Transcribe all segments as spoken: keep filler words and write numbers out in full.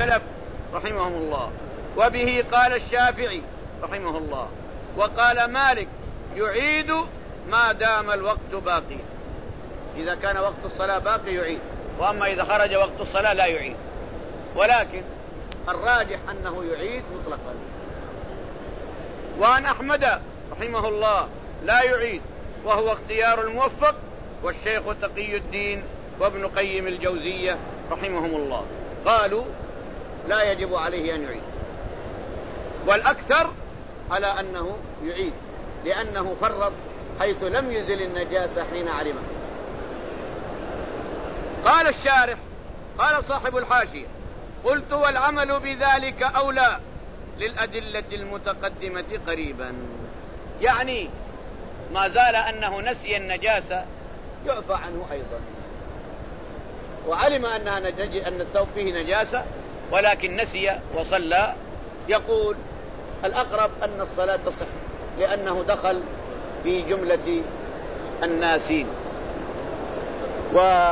السلف رحمهم الله، وبه قال الشافعي رحمه الله، وقال مالك يعيد ما دام الوقت باقيا. إذا كان وقت الصلاة باقي يعيد، وأما إذا خرج وقت الصلاة لا يعيد، ولكن الراجح أنه يعيد مطلقا. وعن أحمد رحمه الله لا يعيد، وهو اختيار الموفق والشيخ تقي الدين وابن قيم الجوزية رحمهم الله قالوا لا يجب عليه أن يعيد، والأكثر على أنه يعيد لأنه فرط حيث لم يزل النجاسة حين علمه. قال الشارح قال صاحب الحاشية قلت والعمل بذلك أولى للأدلة المتقدمة قريبا، يعني ما زال أنه نسي النجاسة يعفى عنه أيضا، وعلم أنها أن الثوب فيه نجاسة ولكن نسي وصلى، يقول الأقرب أن الصلاة تصح لأنه دخل في جملة الناسين. و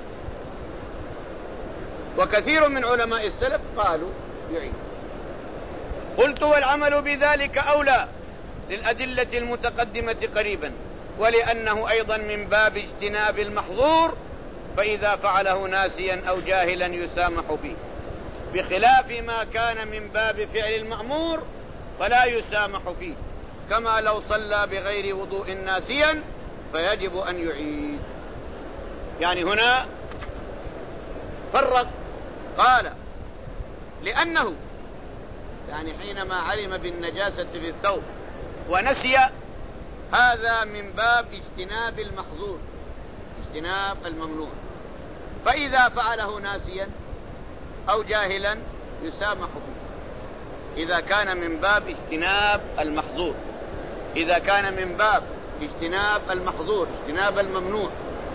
وكثير من علماء السلف قالوا يعيد. قلت والعمل بذلك أولى للأدلة المتقدمة قريبا، ولأنه أيضا من باب اجتناب المحظور، فإذا فعله ناسيا أو جاهلا يسامح فيه، بخلاف ما كان من باب فعل المأمور فلا يسامح فيه، كما لو صلى بغير وضوء ناسيا فيجب أن يعيد. يعني هنا فرق، قال لأنه يعني حينما علم بالنجاسة في الثوب ونسي، هذا من باب اجتناب المحظور، اجتناب الممنوع، فإذا فعله ناسيا أو جاهلا يسامح فيه إذا كان من باب اجتناب المحظور، إذا كان من باب اجتناب المحظور اجتناب الممنوع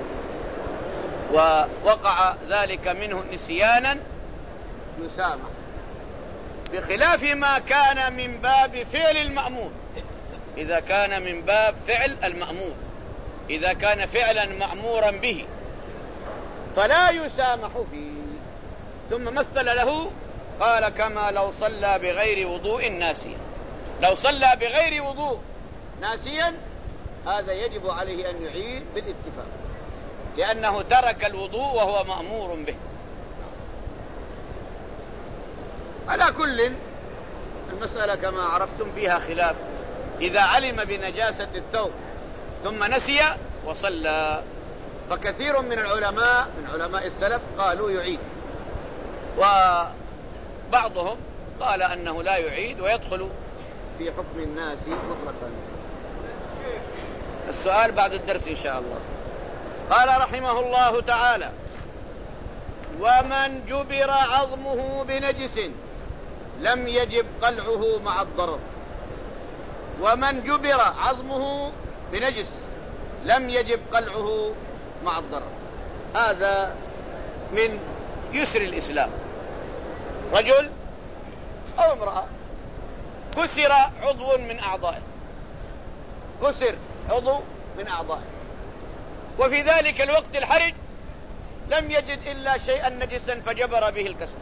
ووقع ذلك منه نسيانا يسامح، بخلاف ما كان من باب فعل المأمور. إذا كان من باب فعل المأمور، إذا كان فعلا مأمورا به فلا يسامح فيه. ثم مثل له قال كما لو صلى بغير وضوء ناسيا، لو صلى بغير وضوء ناسيا هذا يجب عليه أن يعيد بالاتفاق، لأنه ترك الوضوء وهو مأمور به. على كل المسألة كما عرفتم فيها خلاف، إذا علم بنجاسة الثوب ثم نسي وصلى، فكثير من العلماء من علماء السلف قالوا يعيد، وبعضهم قال أنه لا يعيد ويدخل في حكم الناس مطلقا. السؤال بعد الدرس إن شاء الله. قال رحمه الله تعالى ومن جبر عظمه بنجس لم يجب قلعه مع الضرر. ومن جبر عظمه بنجس لم يجب قلعه مع الضرر، هذا من يسر الإسلام. رجل أو امرأة كسر عضو من أعضائه، كسر عضو من أعضائه، وفي ذلك الوقت الحرج لم يجد إلا شيئا نجسا فجبر به الكسر،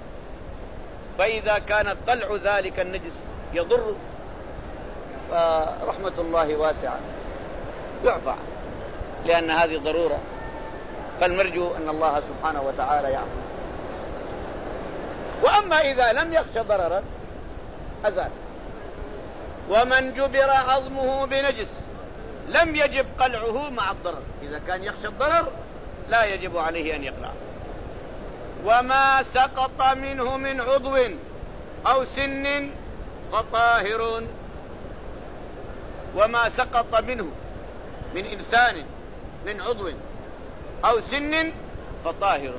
فإذا كان قلع ذلك النجس يضر فرحمة الله واسعة يعفى، لأن هذه ضرورة، فالمرجو أن الله سبحانه وتعالى يعفو. وأما إذا لم يخش ضررا أزال. ومن جبر عظمه بنجس لم يجب قلعه مع الضرر، إذا كان يخشى الضرر لا يجب عليه أن يقلع. وما سقط منه من عضو أو سن فطاهر. وما سقط منه من إنسان من عضو أو سن فطاهر.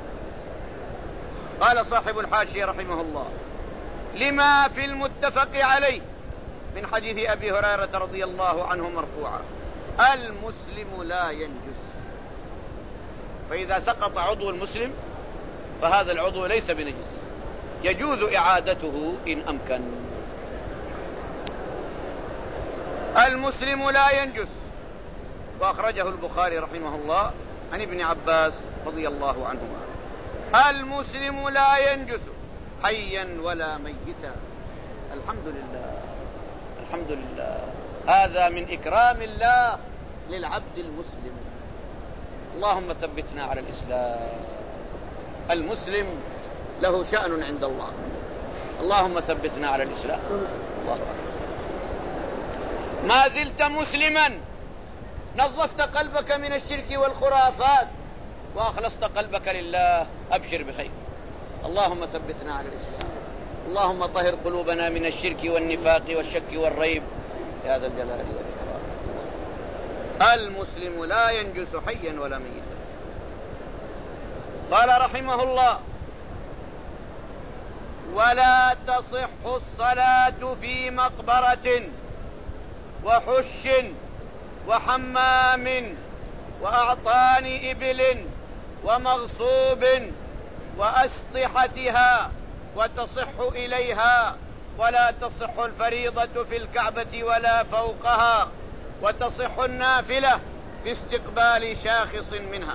قال صاحب الحاشية رحمه الله لما في المتفق عليه من حديث أبي هريرة رضي الله عنه مرفوعا المسلم لا ينجس. فإذا سقط عضو المسلم فهذا العضو ليس بنجس، يجوز إعادته إن أمكن. المسلم لا ينجس، وأخرجه البخاري رحمه الله عن ابن عباس رضي الله عنهما. المسلم لا ينجس حيا ولا ميتا. الحمد لله، الحمد لله. هذا من إكرام الله للعبد المسلم. اللهم ثبتنا على الإسلام. المسلم له شأن عند الله. اللهم ثبتنا على الإسلام. الله أكبر. ما زلت مسلما، نظفت قلبك من الشرك والخرافات وأخلصت قلبك لله، أبشر بخير. اللهم ثبتنا على الإسلام. اللهم طهر قلوبنا من الشرك والنفاق والشك والريب يا ذا الجلال والإكرام. المسلم لا ينجس حيا ولا ميتا. قال رحمه الله: ولا تصح الصلاة في مقبرة وحش وحمام وأعطان إبل ومغصوب وأسطحتها، وتصح إليها، ولا تصح الفريضة في الكعبة ولا فوقها، وتصح النافلة باستقبال شاخص منها.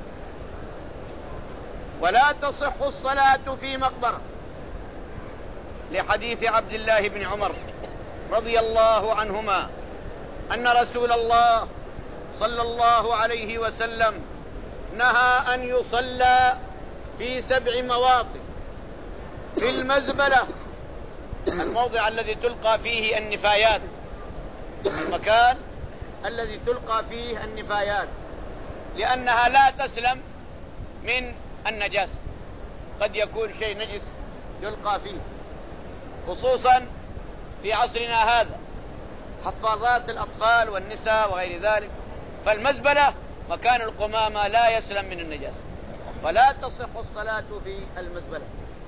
ولا تصح الصلاة في مقبرة لحديث عبد الله بن عمر رضي الله عنهما أن رسول الله صلى الله عليه وسلم نهى أن يصلى في سبع مواطن: في المزبلة، الموضع الذي تلقى فيه النفايات، المكان الذي تلقى فيه النفايات، لأنها لا تسلم من النجاسة. قد يكون شيء نجس يلقى فيه، خصوصا في عصرنا هذا، حفاظات الأطفال والنساء وغير ذلك. فالمزبلة مكان القمامة لا يسلم من النجاسة، فلا تصح الصلاة في المزبلة.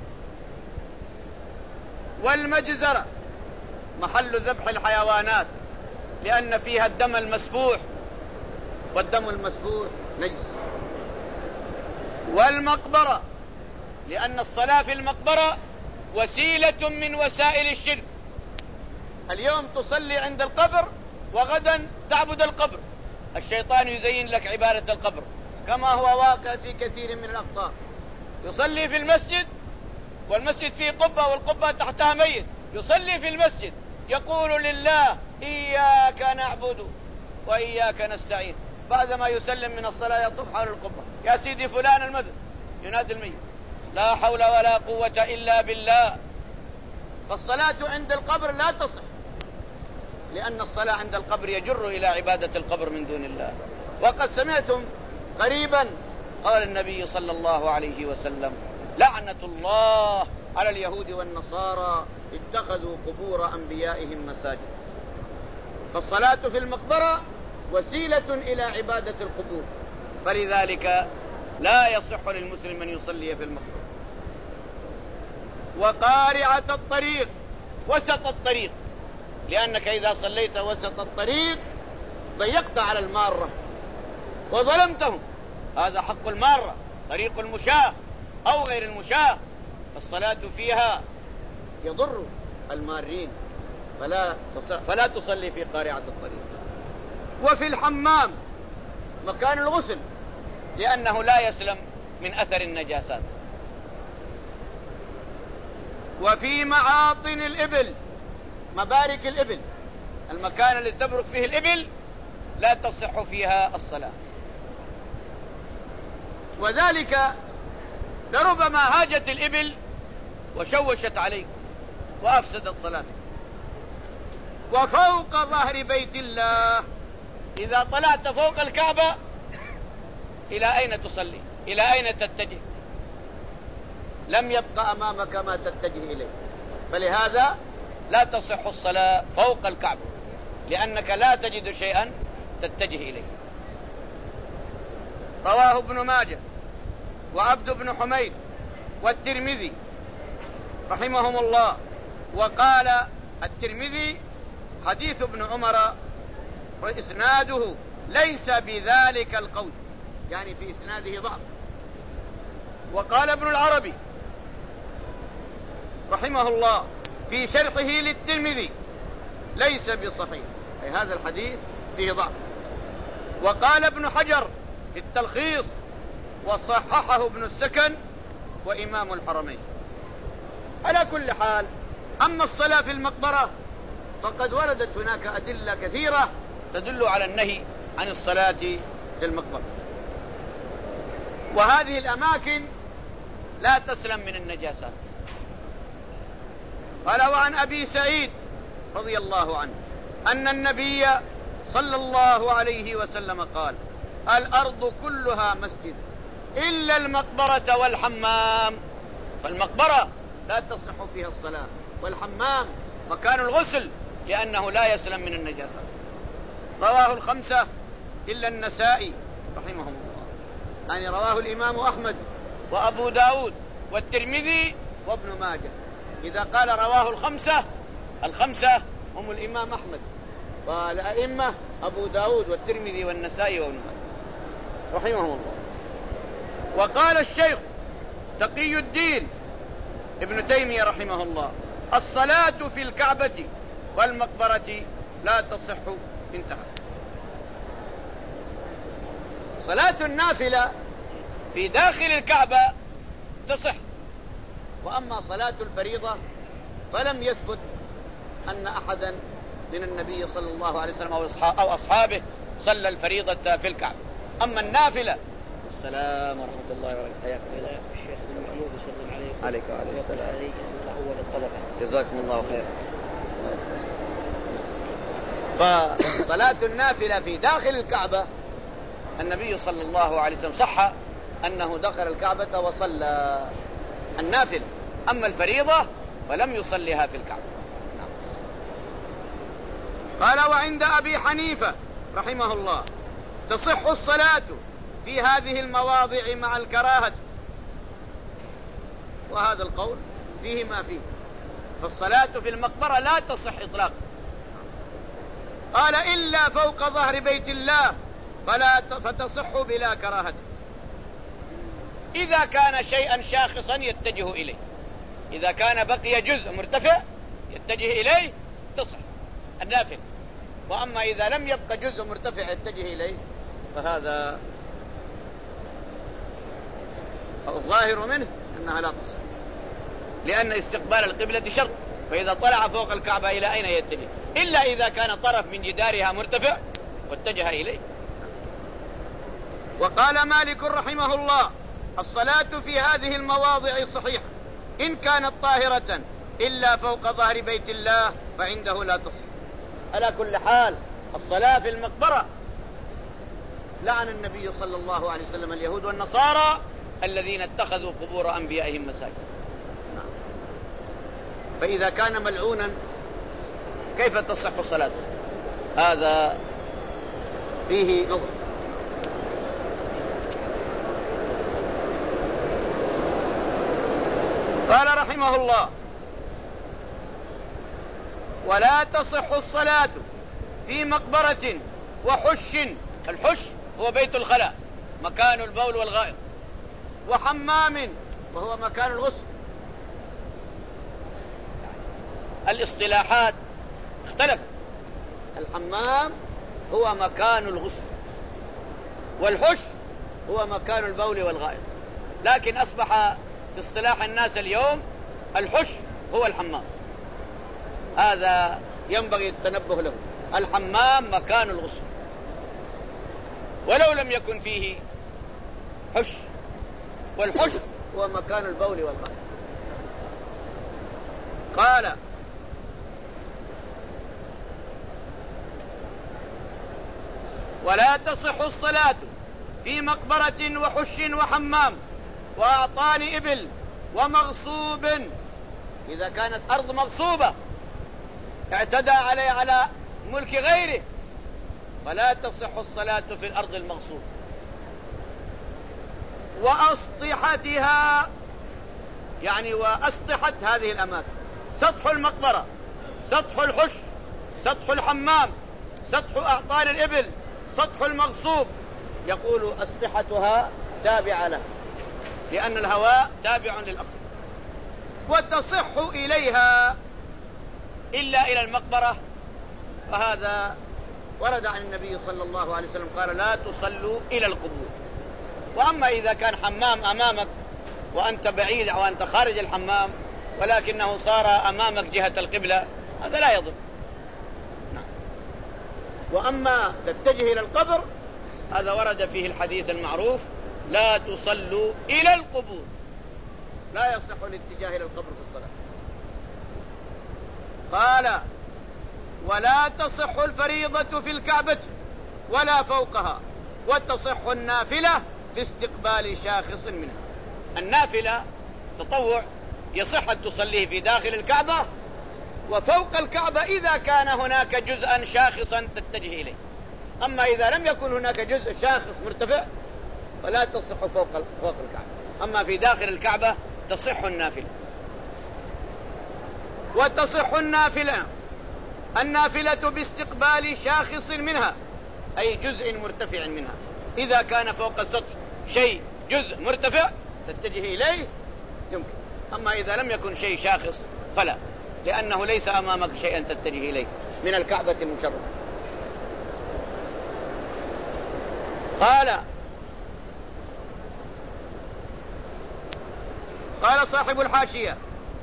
والمجزرة محل ذبح الحيوانات، لأن فيها الدم المسفوح، والدم المسفوح نجس. والمقبرة، لأن الصلاة في المقبرة وسيلة من وسائل الشرك. اليوم تصلي عند القبر وغدا تعبد القبر. الشيطان يزين لك عبادة القبر، كما هو واقع في كثير من الأقطار. يصلي في المسجد والمسجد فيه قبة والقبة تحتها ميت، يصلي في المسجد يقول لله إياك نعبد وإياك نستعين، بعدما يسلم من الصلاة يطوف حول القبة: يا سيدي فلان المدد، ينادي الميت. لا حول ولا قوة إلا بالله. فالصلاة عند القبر لا تصح، لأن الصلاة عند القبر يجر إلى عبادة القبر من دون الله. وقد سمعتم قريبا قال النبي صلى الله عليه وسلم: لعنة الله على اليهود والنصارى اتخذوا قبور أنبيائهم مساجد. فالصلاة في المقبرة وسيلة إلى عبادة القبور، فلذلك لا يصح للمسلم أن يصلي في المقبرة. وقارعة الطريق، وسط الطريق، لأنك إذا صليت وسط الطريق ضيقت على المارة وظلمتهم. هذا حق المارة، طريق المشاة أو غير المشاة، فالصلاة فيها يضر المارين، فلا فلا تصلي في قارعة الطريق. وفي الحمام مكان الغسل، لأنه لا يسلم من أثر النجاسات. وفي معاطن الإبل، مبارك الإبل، المكان الذي تبرك فيه الإبل لا تصح فيها الصلاة. وذلك لربما هاجت الإبل وشوشت عليك وأفسدت صلاتك. وفوق ظهر بيت الله، إذا طلعت فوق الكعبة إلى أين تصلي؟ إلى أين تتجه؟ لم يبقى أمامك ما تتجه إليه، فلهذا لا تصح الصلاة فوق الكعبة، لأنك لا تجد شيئا تتجه إليه. رواه ابن ماجه وعبد بن حميد والترمذي رحمهم الله. وقال الترمذي: حديث ابن عمر وإسناده ليس بذلك القول، يعني في إسناده ضعف. وقال ابن العربي رحمه الله في شرحه للترمذي: ليس بصحيح، أي هذا الحديث فيه ضعف. وقال ابن حجر في التلخيص: وصححه ابن السكن وإمام الحرمين. على كل حال، أما الصلاة في المقبرة فقد وردت هناك أدلة كثيرة تدل على النهي عن الصلاة في المقبرة، وهذه الأماكن لا تسلم من النجاسات. قال: وعن أبي سعيد رضي الله عنه أن النبي صلى الله عليه وسلم قال: الأرض كلها مسجد إلا المقبرة والحمام. فالمقبرة لا تصح فيها الصلاة، والحمام مكان الغسل لأنه لا يسلم من النجاسات. رواه الخمسة إلا النسائي رحمهم الله، يعني رواه الإمام أحمد وأبو داود والترمذي وابن ماجه. إذا قال رواه الخمسة، الخمسة هم الإمام أحمد والأئمة أبو داود والترمذي والنسائي وابن ماجه رحمهم الله. وقال الشيخ تقي الدين ابن تيمية رحمه الله: الصلاة في الكعبة والمقبرة لا تصح. انتهى. صلاة النافلة في داخل الكعبة تصح، وأما صلاة الفريضة فلم يثبت أن أحدا من النبي صلى الله عليه وسلم أو أصحابه صلى الفريضة في الكعبة. أما النافلة، السلام ورحمة الله وبركاته. الشيخ المأمون يسلم عليكم. عليك وعليه السلام. أول الطلبة. جزاكم الله خير. فصلاة النافلة في داخل الكعبة النبي صلى الله عليه وسلم صح أنه دخل الكعبة وصلى النافلة، أما الفريضة فلم يصليها في الكعبة. قال: وعند أبي حنيفة رحمه الله تصح الصلاة في هذه المواضع مع الكراهة، وهذا القول فيه ما فيه، فالصلاة في المقبرة لا تصح إطلاقا. قال: إلا فوق ظهر بيت الله فلا فتصح بلا كراهة، إذا كان شيئا شاخصا يتجه إليه، إذا كان بقي جزء مرتفع يتجه إليه تصح النافل، وأما إذا لم يبقى جزء مرتفع يتجه إليه فهذا الظاهر منه أنها لا تصح، لأن استقبال القبلة شرط، فإذا طلع فوق الكعبة إلى أين يتجه؟ إلا إذا كان طرف من جدارها مرتفع واتجه إليه. وقال مالك رحمه الله: الصلاة في هذه المواضع صحيحة إن كانت طاهرة إلا فوق ظهر بيت الله فعنده لا تصح. على كل حال، الصلاة في المقبرة لعن النبي صلى الله عليه وسلم اليهود والنصارى الذين اتخذوا قبور أنبيائهم مساجد. نعم. فإذا كان ملعونا كيف تصح صلاته؟ هذا فيه نظر. قال رحمه الله: ولا تصح الصلاة في مقبرة وحش، الحش هو بيت الخلاء مكان البول والغائط، وحمام وهو مكان الغسل. الاصطلاحات اختلفت، الحمام هو مكان الغسل والحش هو مكان البول والغائط، لكن أصبح في اصطلاح الناس اليوم الحش هو الحمام. هذا ينبغي التنبه له، الحمام مكان الغسل ولو لم يكن فيه حش، والحش هو مكان البول والغائط. قال: ولا تصح الصلاة في مقبرة وحش وحمام وأعطان إبل ومغصوب، إذا كانت أرض مغصوبة اعتدى عليه على ملك غيره فلا تصح الصلاة في الأرض المغصوبة. وأسطحتها، يعني وأسطحت هذه الأماكن، سطح المقبرة، سطح الحش، سطح الحمام، سطح أعطان الإبل، سطح المغصوب، يقول أسطحتها تابعة له لأن الهواء تابع للأصل. وتصح إليها إلا إلى المقبرة، فهذا ورد عن النبي صلى الله عليه وسلم قال: لا تصلوا إلى القبور. وأما إذا كان حمام أمامك وأنت بعيد أو أنت خارج الحمام ولكنه صار أمامك جهة القبلة، هذا لا يضر. نعم. وأما تتجه إلى القبر هذا ورد فيه الحديث المعروف: لا تصلوا إلى القبور. لا يصح الاتجاه إلى القبر في الصلاة. قال: ولا تصح الفريضة في الكعبة ولا فوقها، وتصح النافلة لاستقبال شاخص منها. النافلة تطوع يصح أن تصليه في داخل الكعبة وفوق الكعبة إذا كان هناك جزءا شاخصا تتجه إليه. أما إذا لم يكن هناك جزء شاخص مرتفع فلا تصح فوق فوق الكعبة، أما في داخل الكعبة تصح النافلة. وتصح النافلة النافلة باستقبال شاخص منها، أي جزء مرتفع منها. إذا كان فوق السطح شيء جزء مرتفع تتجه إليه يمكن، أما إذا لم يكن شيء شاخص فلا، لأنه ليس أمامك شيئا تتجه إليه من الكعبة المشرفة. قال قال صاحب الحاشية: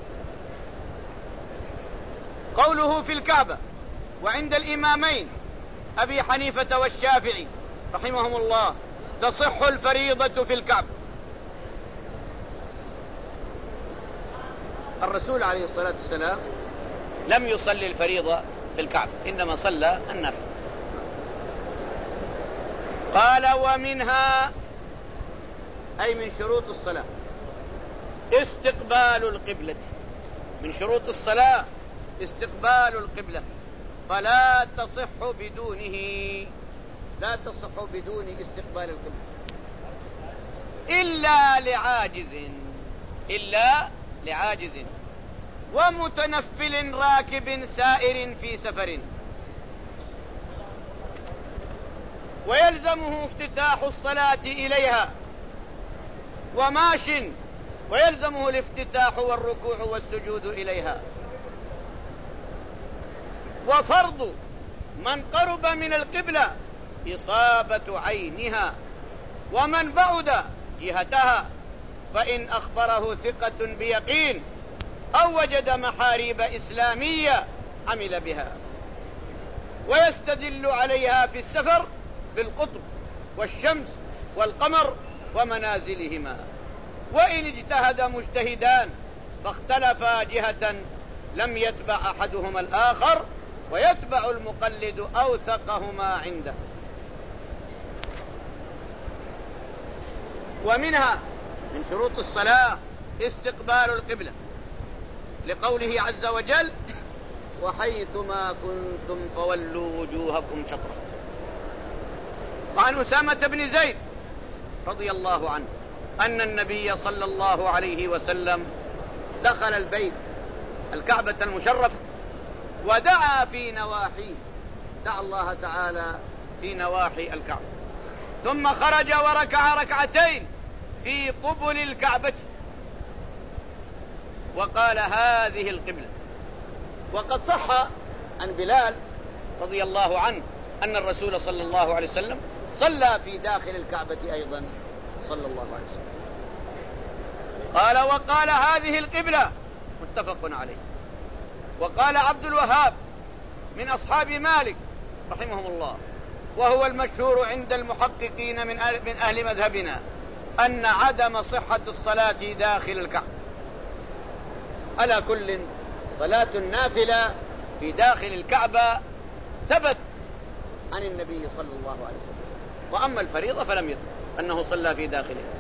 قوله في الكعبة وعند الإمامين أبي حنيفة والشافعي رحمهم الله تصح الفريضة في الكعبة. الرسول عليه الصلاة والسلام لم يصلي الفريضة في الكعبة، إنما صلى النافلة. قال: ومنها، أي من شروط الصلاة، استقبال القبلة. من شروط الصلاة استقبال القبلة، فلا تصح بدونه لا تصح بدون استقبال القبلة إلا لعاجز إلا لعاجز ومتنفل راكب سائر في سفر، ويلزمه افتتاح الصلاة إليها، وماش ويلزمه الافتتاح والركوع والسجود إليها. وفرض من قرب من القبلة إصابة عينها، ومن بعد جهتها فإن أخبره ثقة بيقين أو وجد محاريب إسلامية عمل بها. ويستدل عليها في السفر بالقطب والشمس والقمر ومنازلهما. وإن اجتهد مجتهدان فاختلفا جهة لم يتبع أحدهما الآخر، ويتبع المقلد أوثقهما عنده. ومنها من شروط الصلاة استقبال القبلة، لقوله عز وجل: وحيثما كنتم فولوا وجوهكم شطرة. وعن أسامة بن زيد رضي الله عنه أن النبي صلى الله عليه وسلم دخل البيت الكعبة المشرفة ودعا في نواحيه، دعا الله تعالى في نواحي الكعبة، ثم خرج وركع ركعتين في قبل الكعبة وقال: هذه القبلة. وقد صح عن بلال رضي الله عنه أن الرسول صلى الله عليه وسلم صلى في داخل الكعبة أيضا صلى الله عليه وسلم. قال: وقال: هذه القبلة، متفق عليه. وقال عبد الوهاب من أصحاب مالك رحمهم الله، وهو المشهور عند المحققين من من أهل مذهبنا، أن عدم صحة الصلاة داخل الكعبة. على كل، صلاة النافلة في داخل الكعبة ثبت عن النبي صلى الله عليه وسلم، وأما الفريضة فلم يثبت أنه صلى في داخلها.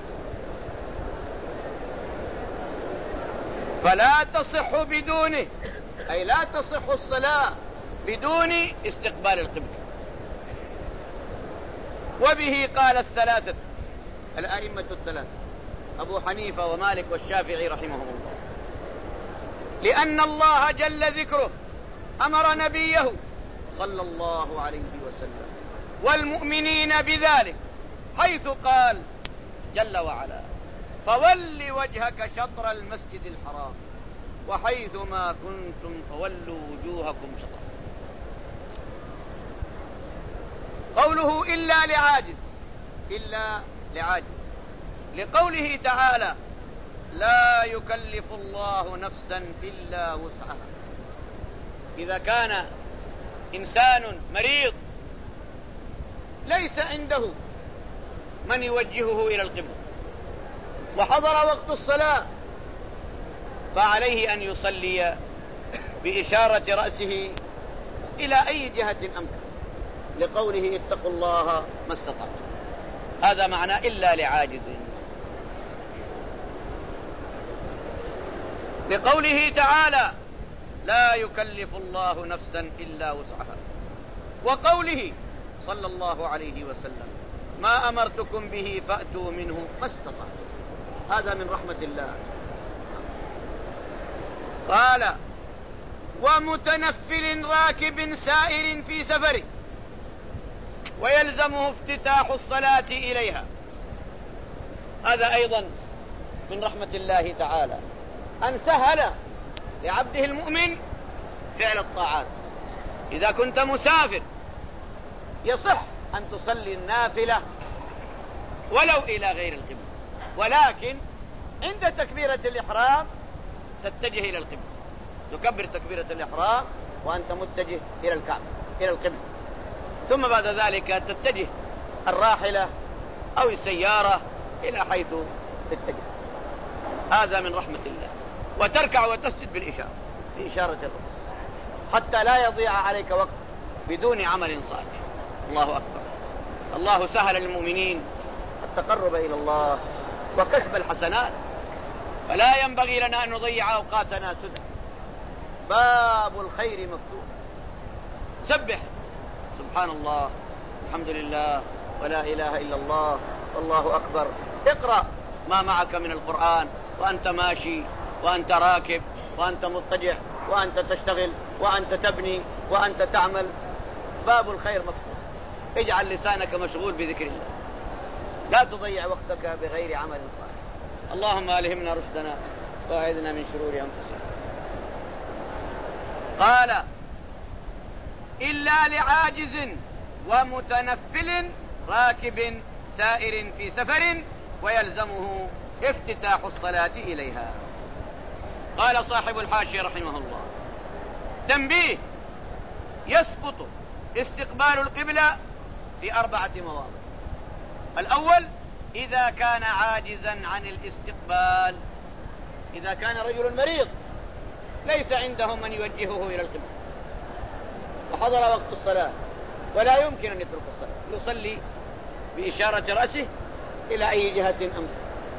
فلا تصح بدونه، أي لا تصح الصلاة بدون استقبال القبلة. وبه قال الثلاثة الأئمة الثلاثة أبو حنيفة ومالك والشافعي رحمهم الله، لأن الله جل ذكره أمر نبيه صلى الله عليه وسلم والمؤمنين بذلك، حيث قال جل وعلا: فول وجهك شطر المسجد الحرام وحيثما كنتم فولوا وجوهكم شطره. قوله إلا لعاجز، إلا لعاجز، لقوله تعالى: لا يكلف الله نفسا إلا وسعها. إذا كان إنسان مريض ليس عنده من يوجهه إلى القبلة وحضر وقت الصلاة، فعليه أن يصلي بإشارة رأسه إلى أي جهة أمكن، لقوله اتقوا الله ما استطعتم. هذا معنى إلا لعاجز. لقوله تعالى لا يكلف الله نفسا إلا وسعها، وقوله صلى الله عليه وسلم ما أمرتكم به فأتوا منه ما استطعتم. هذا من رحمة الله. قال ومتنفل راكب سائر في سفر ويلزمه افتتاح الصلاة إليها. هذا أيضا من رحمة الله تعالى أن سهل لعبده المؤمن فعل الطاعات. إذا كنت مسافر يصح أن تصلي النافلة ولو إلى غير القبلة، ولكن عند تكبيرة الإحرام تتجه إلى القبلة، تكبر تكبيرة الإحرام وأنت متجه إلى الكعبة إلى القبلة، ثم بعد ذلك تتجه الراحلة أو السيارة إلى حيث تتجه. هذا من رحمة الله. وتركع وتسجد بالإشارة بإشارة الرأس حتى لا يضيع عليك وقت بدون عمل صالح. الله أكبر. الله سهل للمؤمنين التقرب إلى الله وكسب الحسنات، فلا ينبغي لنا أن نضيع أوقاتنا سدى. باب الخير مفتوح. سبح سبحان الله الحمد لله ولا إله إلا الله والله أكبر. اقرأ ما معك من القرآن وأنت ماشي وأنت راكب وأنت مضطجع وأنت تشتغل وأنت تبني وأنت تعمل. باب الخير مفتوح. اجعل لسانك مشغول بذكر الله، لا تضيع وقتك بغير عمل صالح. اللهم ألهمنا رشدنا وأعذنا من شرور أنفسنا. قال إلا لعاجز ومتنفل راكب سائر في سفر ويلزمه افتتاح الصلاة إليها. قال صاحب الحاشية رحمه الله تنبيه: يسقط استقبال القبلة في أربعة مواضع. الأول إذا كان عاجزا عن الاستقبال، إذا كان رجل مريض ليس عنده من يوجهه إلى القبلة وحضر وقت الصلاة ولا يمكن أن يترك الصلاة، يصلي بإشارة رأسه إلى أي جهة أمكن.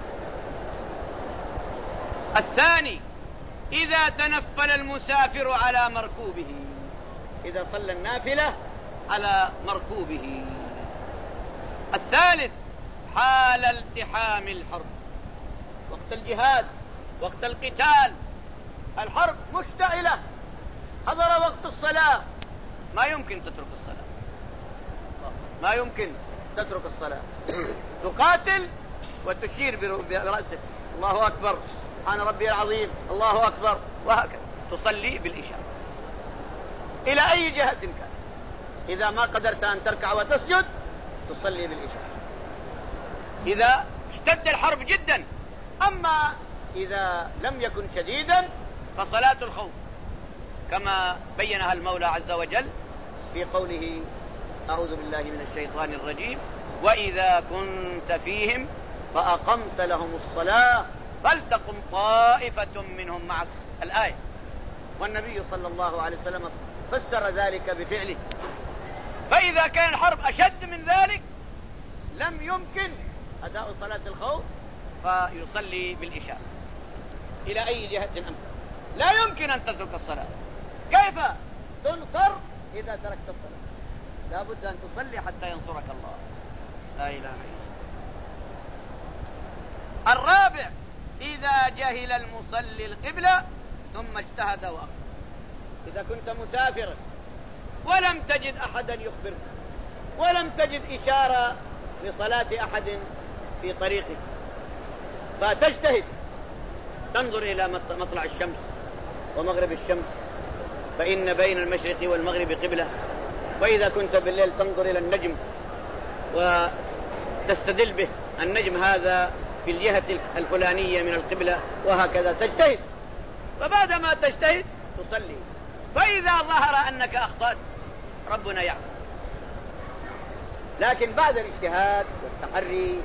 الثاني إذا تنفل المسافر على مركوبه، إذا صلى النافلة على مركوبه. الثالث حال التحام الحرب، وقت الجهاد وقت القتال، الحرب مشتعلة، حضر وقت الصلاة ما يمكن تترك الصلاة، ما يمكن تترك الصلاة. تقاتل وتشير برأسك الله أكبر سبحان ربي العظيم الله أكبر، وهكذا تصلي بالإشارة إلى أي جهة كان. إذا ما قدرت أن تركع وتسجد تصلي بالإشارة إذا اشتد الحرب جدا. أما إذا لم يكن شديدا فصلاة الخوف كما بينها المولى عز وجل في قوله أعوذ بالله من الشيطان الرجيم: وإذا كنت فيهم فأقمت لهم الصلاة فلتقم طائفة منهم معك. الآية. والنبي صلى الله عليه وسلم فسر ذلك بفعله. فإذا كان الحرب أشد من ذلك لم يمكن أداء صلاة الخوف فيصلي بالإشارة إلى أي جهة أمكن. لا يمكن أن تترك الصلاة. كيف تنصر إذا تركت الصلاة؟ لا بد أن تصلي حتى ينصرك الله. لا إله إلا الله. الرابع إذا جهل المصلي القبلة ثم اجتهد وأخذ. إذا كنت مسافرا ولم تجد أحدا يخبرك ولم تجد إشارة لصلاة أحد في طريقك فتجتهد، تنظر إلى مطلع الشمس ومغرب الشمس فإن بين المشرق والمغرب قبلة، وإذا كنت بالليل تنظر إلى النجم وتستدل به. النجم هذا في الجهة الفلانية من القبلة، وهكذا تجتهد. فبعدما تجتهد تصلي، فإذا ظهر أنك أخطأت ربنا يعلم، لكن بعد الاجتهاد والتحري.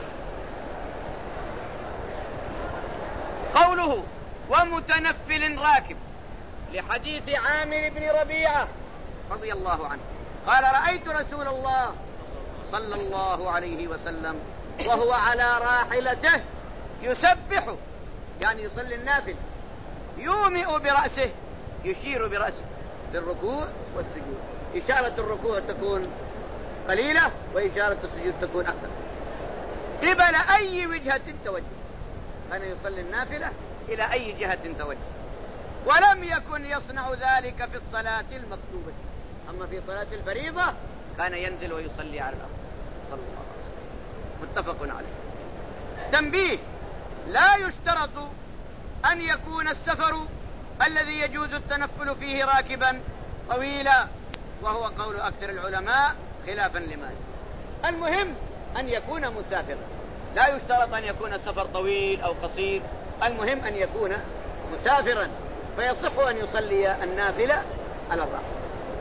قوله ومتنفل راكب، لحديث عامر بن ربيعة رضي الله عنه قال رأيت رسول الله صلى الله عليه وسلم وهو على راحلته يسبح، يعني يصلي النافل، يومئ برأسه، يشير برأسه بالركوع والسجود. إشارة الركوع تكون قليلة وإشارة السجود تكون أكثر، قبل أي وجهة توجه. كان يصلي النافلة إلى أي جهة توجه، ولم يكن يصنع ذلك في الصلاة المكتوبة. أما في صلاة الفريضة كان ينزل ويصلي على الأرض صلى الله عليه وسلم، متفق عليه. تنبيه: لا يشترط أن يكون السفر الذي يجوز التنفل فيه راكبا طويلا، وهو قول أكثر العلماء خلافا لمالك. المهم أن يكون مسافرا، لا يشترط أن يكون السفر طويل أو قصير، المهم أن يكون مسافرا، فيصح أن يصلي النافلة على الراحة.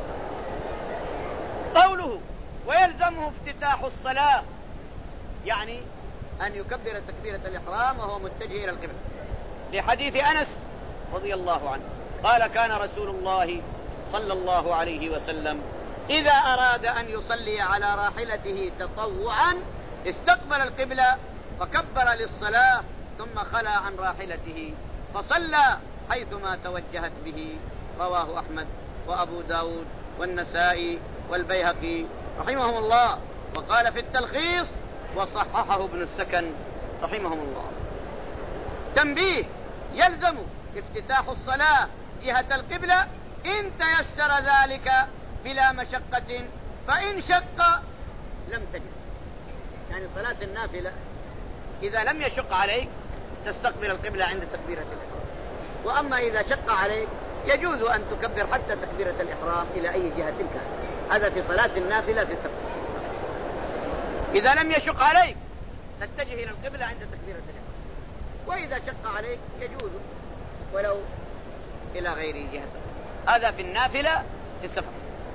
قوله ويلزمه افتتاح الصلاة، يعني أن يكبر تكبيرة الإحرام وهو متجه إلى القبلة، لحديث أنس رضي الله عنه قال كان رسول الله صلى الله عليه وسلم إذا أراد أن يصلي على راحلته تطوعا استقبل القبلة وكبر للصلاة، ثم خلى عن راحلته فصلى حيثما توجهت به. رواه أحمد وأبو داود والنسائي والبيهقي رحمهم الله، وقال في التلخيص وصححه ابن السكن رحمهم الله. تنبيه: يلزم افتتاح الصلاة جهة القبلة إن تيسر ذلك بلا مشقة، فإن شق لم تجد. يعني صلاة النافلة إذا لم يشق عليك تستقبل القبلة عند تكبيرة الإحرام، وأما إذا شق عليك يجوز أن تكبر حتى تكبيرة الإحرام إلى أي جهة كان. هذا في صلاة النافلة في السفر. إذا لم يشق عليك تتجه إلى القبلة عند تكبيرة الإحرام، وإذا شق عليك يجوز ولو إلى غير جهة. هذا في النافلة في السفر.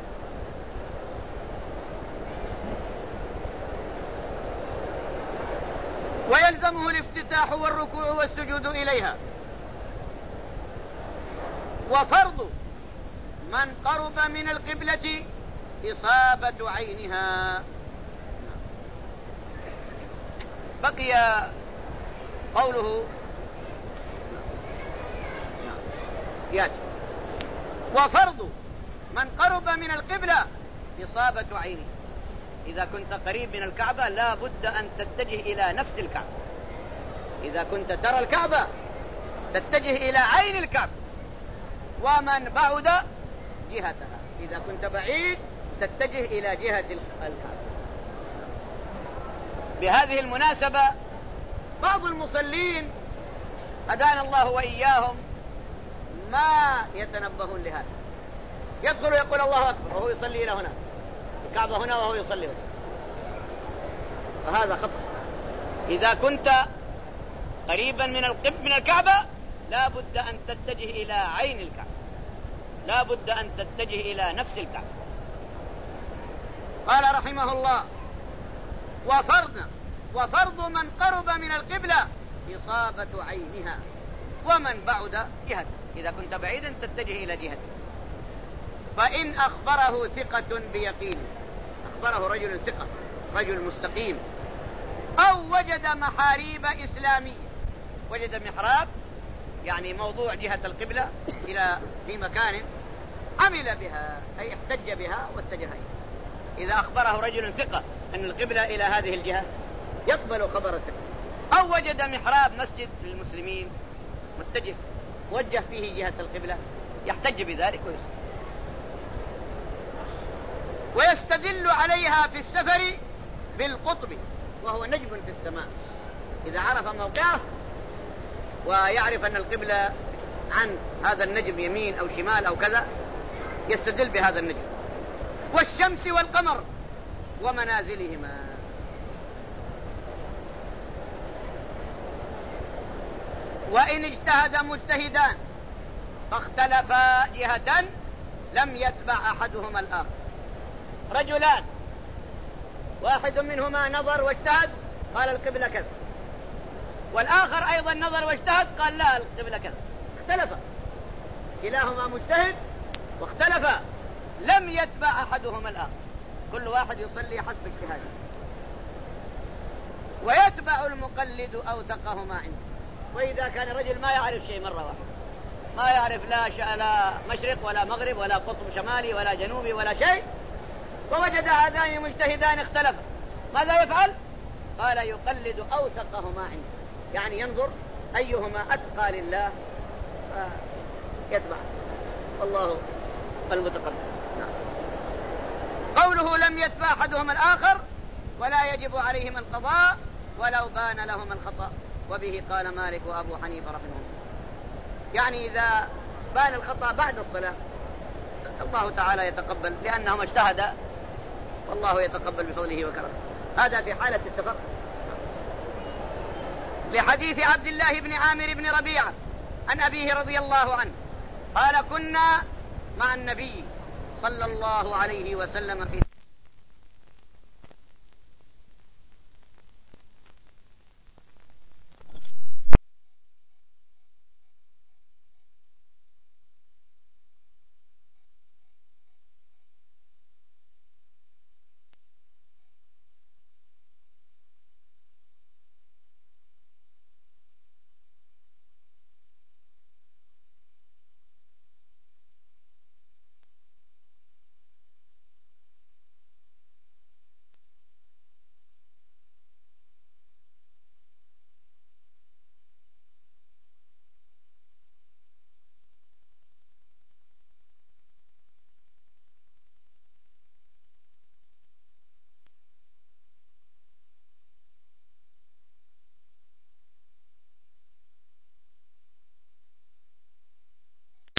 ويلزمه الافتتاح والركوع والسجود إليها. وفرض من قرب من القبلة إصابة عينها. بقي قوله ياتي وفرض من قرب من القبلة إصابة عينه. إذا كنت قريب من الكعبة لا بد أن تتجه إلى نفس الكعبة. إذا كنت ترى الكعبة تتجه إلى عين الكعبة، ومن بعد جهتها. إذا كنت بعيد تتجه إلى جهة الكعبة. بهذه المناسبة بعض المصلين هدانا الله وإياهم ما يتنبهون لهذا، يدخل ويقول الله أكبر وهو يصلي إلى هنا، الكعبة هنا وهو يصلي هنا، فهذا خطأ. إذا كنت قريبا من القبلة من الكعبة لا بد أن تتجه إلى عين الكعبة، لا بد أن تتجه إلى نفس الكعبة. قال رحمه الله وفرض وفرض من قرب من القبلة إصابة عينها، ومن بعد جهته. إذا كنت بعيدا تتجه إلى جهته. فإن أخبره ثقة بيقين، أخبره رجل ثقة رجل مستقيم، أو وجد محاريب إسلامية، وجد محراب يعني موضوع جهة القبلة إلى في مكان عمل بها أي احتج بها واتجه إليها. إذا أخبره رجل ثقة أن القبلة إلى هذه الجهة يقبل خبر الثقة. أو وجد محراب مسجد للمسلمين متجه وجه فيه جهة القبلة يحتج بذلك ويصلي. ويستدل عليها في السفر بالقطب، وهو نجم في السماء. إذا عرف موقعه ويعرف أن القبلة عن هذا النجم يمين أو شمال أو كذا يستدل بهذا النجم. والشمس والقمر ومنازلهما. وإن اجتهد مجتهدان فاختلفا جهة لم يتبع أحدهما الآخر. رجلان واحد منهما نظر واجتهد قال القبلة كذا، والآخر أيضا نظر واجتهد قال لا القبلة كذا، اختلفا، كلاهما مجتهد واختلفا، لم يتبع أحدهما الآخر، كل واحد يصلي حسب اجتهاده، ويتبع المقلد أوثقهما عنده. وإذا كان رجل ما يعرف شيء مرة واحدة، ما يعرف لا, لا مشرق ولا مغرب ولا قطب شمالي ولا جنوبي ولا شيء، ووجد هذان مجتهدان اختلفا، ماذا يفعل؟ قال يقلد أوثقهما عنده، يعني ينظر أيهما أتقى لله يتبع، والله المتقدم. نعم. قوله لم يتبع أحدهما الآخر ولا يجب عليهما القضاء ولو بان لهما الخطأ، وبه قال مالك وأبو حنيفة رحمه الله. يعني إذا بان الخطأ بعد الصلاة الله تعالى يتقبل لأنهما اجتهدا، والله يتقبل بفضله وكرمه. هذا في حالة السفر. لحديث عبد الله بن عامر بن ربيعة عن أبيه رضي الله عنه قال كنا مع النبي صلى الله عليه وسلم في